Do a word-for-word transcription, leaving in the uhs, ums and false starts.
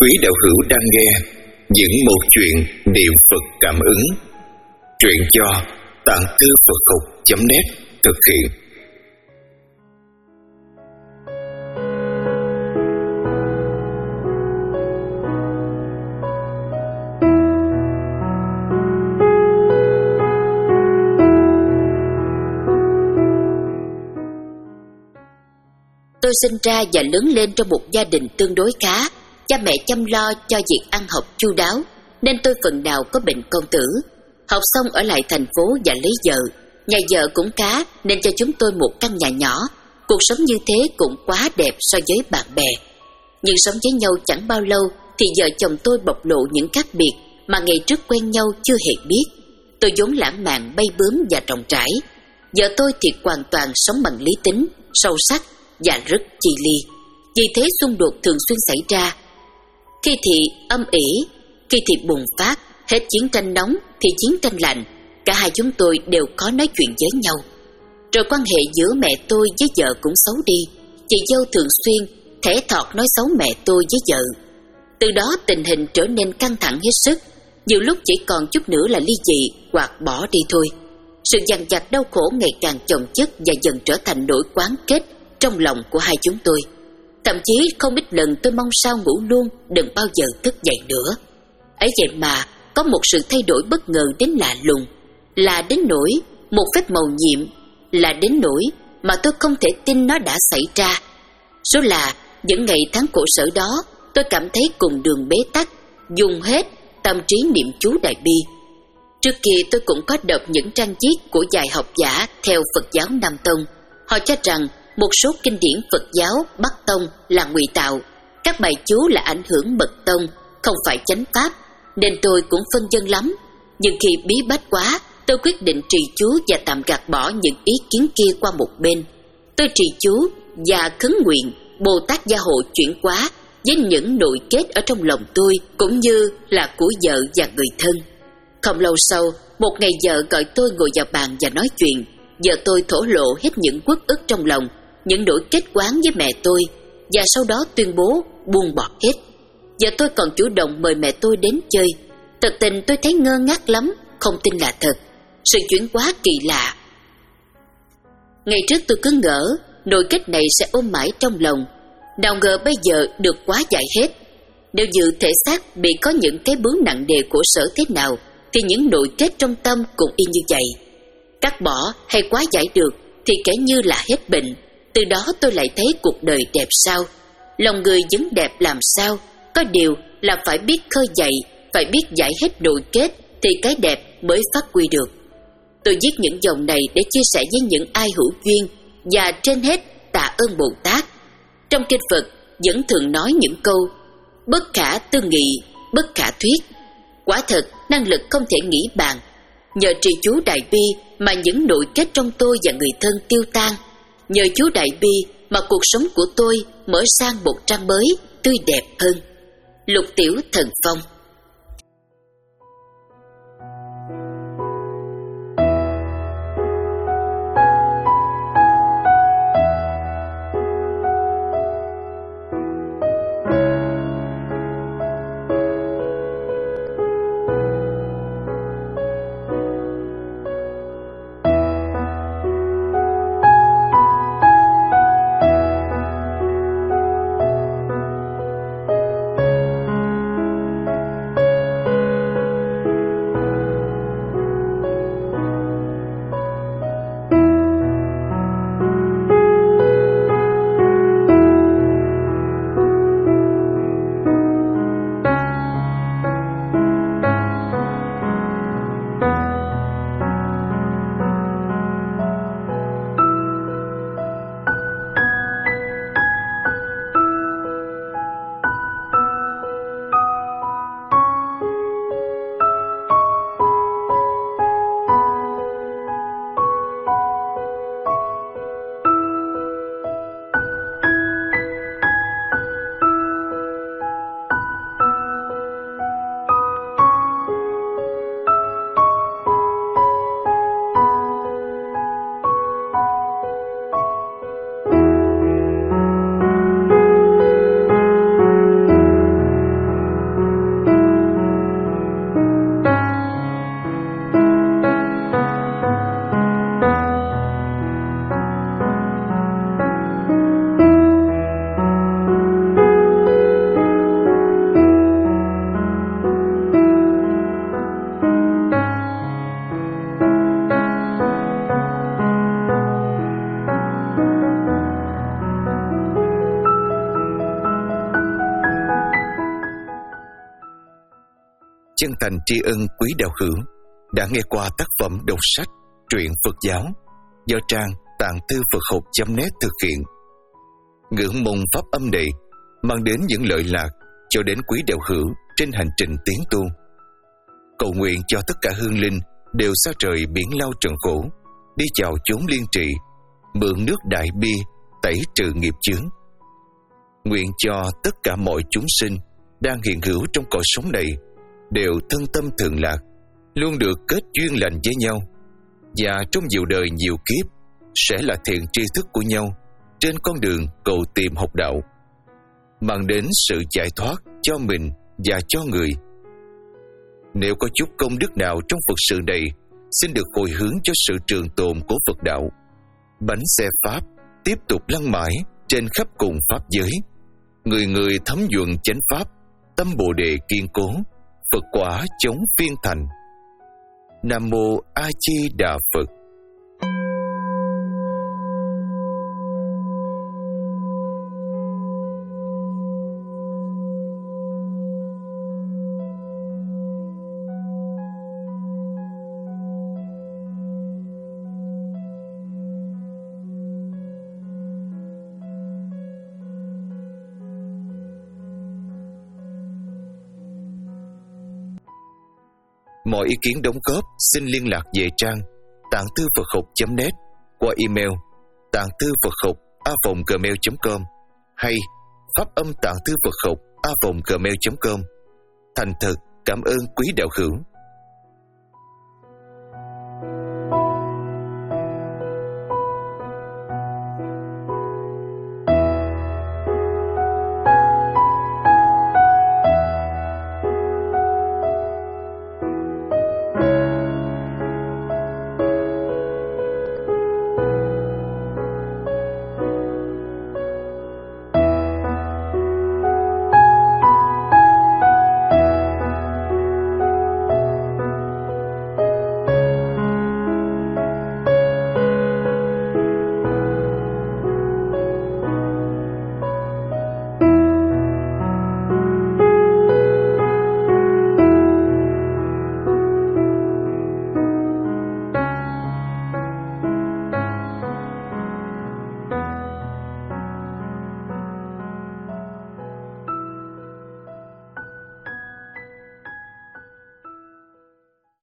Quý đạo hữu đang nghe những một chuyện niệm Phật cảm ứng. Truyện do tạng thư Phật học chấm net thực hiện. Tôi sinh ra và lớn lên trong một gia đình tương đối khá. Cha mẹ chăm lo cho việc ăn học chu đáo, nên tôi phần nào có bệnh công tử. Học xong ở lại thành phố và lấy vợ. Nhà vợ cũng khá nên cho chúng tôi một căn nhà nhỏ. Cuộc sống như thế cũng quá đẹp so với bạn bè. Nhưng sống với nhau chẳng bao lâu thì vợ chồng tôi bộc lộ những khác biệt mà ngày trước quen nhau chưa hề biết. Tôi vốn lãng mạn, bay bướm và rộng rãi. Vợ tôi thì hoàn toàn sống bằng lý tính, sâu sắc và rất chi ly. Vì thế xung đột thường xuyên xảy ra. Khi thì âm ỉ, khi thì bùng phát, hết chiến tranh nóng thì chiến tranh lạnh. Cả hai chúng tôi đều có nói chuyện với nhau. Rồi quan hệ giữa mẹ tôi với vợ cũng xấu đi. Chị dâu thường xuyên thẻ thọt nói xấu mẹ tôi với vợ. Từ đó tình hình trở nên căng thẳng hết sức. Nhiều lúc chỉ còn chút nữa là ly dị hoặc bỏ đi thôi. Sự dằn vặt đau khổ ngày càng chồng chất và dần trở thành nỗi oán kết trong lòng của hai chúng tôi. Thậm chí không ít lần tôi mong sao ngủ luôn, đừng bao giờ thức dậy nữa. Ấy vậy mà có một sự thay đổi bất ngờ đến lạ lùng, là đến nỗi một phép màu nhiệm, là đến nỗi mà tôi không thể tin nó đã xảy ra. Số là những ngày tháng khổ sở đó, tôi cảm thấy cùng đường bế tắc, dùng hết tâm trí niệm chú Đại Bi. Trước kia tôi cũng có đọc những trang viết của vài học giả theo Phật giáo Nam Tông. Họ cho rằng một số kinh điển Phật giáo Bắc Tông là ngụy tạo, các bài chú là ảnh hưởng Mật Tông, không phải chánh pháp, nên tôi cũng phân vân lắm. Nhưng khi bí bách quá, tôi quyết định trì chú và tạm gạt bỏ những ý kiến kia qua một bên. Tôi trì chú và khấn nguyện Bồ Tát Gia Hộ chuyển hóa với những nội kết ở trong lòng tôi, cũng như là của vợ và người thân. Không lâu sau, một ngày vợ gọi tôi ngồi vào bàn và nói chuyện. Vợ tôi thổ lộ hết những uất ức trong lòng, những nỗi kết oán với mẹ tôi, và sau đó tuyên bố buông bỏ hết. Vợ tôi còn chủ động mời mẹ tôi đến chơi. Thật tình tôi thấy ngơ ngác lắm, không tin là thật. Sự chuyển hóa kỳ lạ. Ngày trước tôi cứ ngỡ nỗi kết này sẽ ôm mãi trong lòng, nào ngờ bây giờ được quá giải hết. Nếu như thể xác bị có những cái bướu nặng nề khổ sở thế nào, thì những nội kết trong tâm cũng y như vậy. Cắt bỏ hay quá giải được thì kể như là hết bệnh. Từ đó tôi lại thấy cuộc đời đẹp sao, lòng người vẫn đẹp làm sao. Có điều là phải biết khơi dậy, phải biết giải hết nội kết thì cái đẹp mới phát huy được. Tôi viết những dòng này để chia sẻ với những ai hữu duyên, và trên hết tạ ơn Bồ Tát. Trong kinh Phật vẫn thường nói những câu bất khả tư nghị, bất khả thuyết. Quả thật năng lực không thể nghĩ bàn. Nhờ trì chú Đại Bi mà những nội kết trong tôi và người thân tiêu tan. Nhờ chú Đại Bi mà cuộc sống của tôi mở sang một trang mới tươi đẹp hơn. Lục Tiểu Thần Phong. chân thành tri ân quý đạo hữu đã nghe qua tác phẩm đọc sách truyện Phật giáo do trang tạng thư Phật học chấm net thực hiện. Ngưỡng mong pháp âm này mang đến những lợi lạc cho đến quý đạo hữu trên hành trình tiến tu. Cầu nguyện cho tất cả hương linh đều xa trời biển lao trần khổ, đi vào chốn liên trị, mượn nước đại bi tẩy trừ nghiệp chướng. Nguyện cho tất cả mọi chúng sinh đang hiện hữu trong cõi sống này đều thân tâm thường lạc, luôn được kết duyên lành với nhau, và trong nhiều đời nhiều kiếp sẽ là thiện tri thức của nhau trên con đường cầu tìm học đạo, mang đến sự giải thoát cho mình và cho người. Nếu có chút công đức nào trong Phật sự này, xin được hồi hướng cho sự trường tồn của Phật đạo. Bánh xe Pháp tiếp tục lăn mãi trên khắp cùng Pháp giới, người người thấm nhuần chánh Pháp, tâm Bồ Đề kiên cố, Phật quả chống phiên thành. Nam Mô A Di Đà Phật. Mọi ý kiến đóng góp xin liên lạc về trang tạng thư Phật học chấm net qua email tạng thư Phật học a vòng gmail chấm com hay pháp âm tạng thư Phật học a vòng gmail chấm com. Thành thật cảm ơn quý đạo hữu.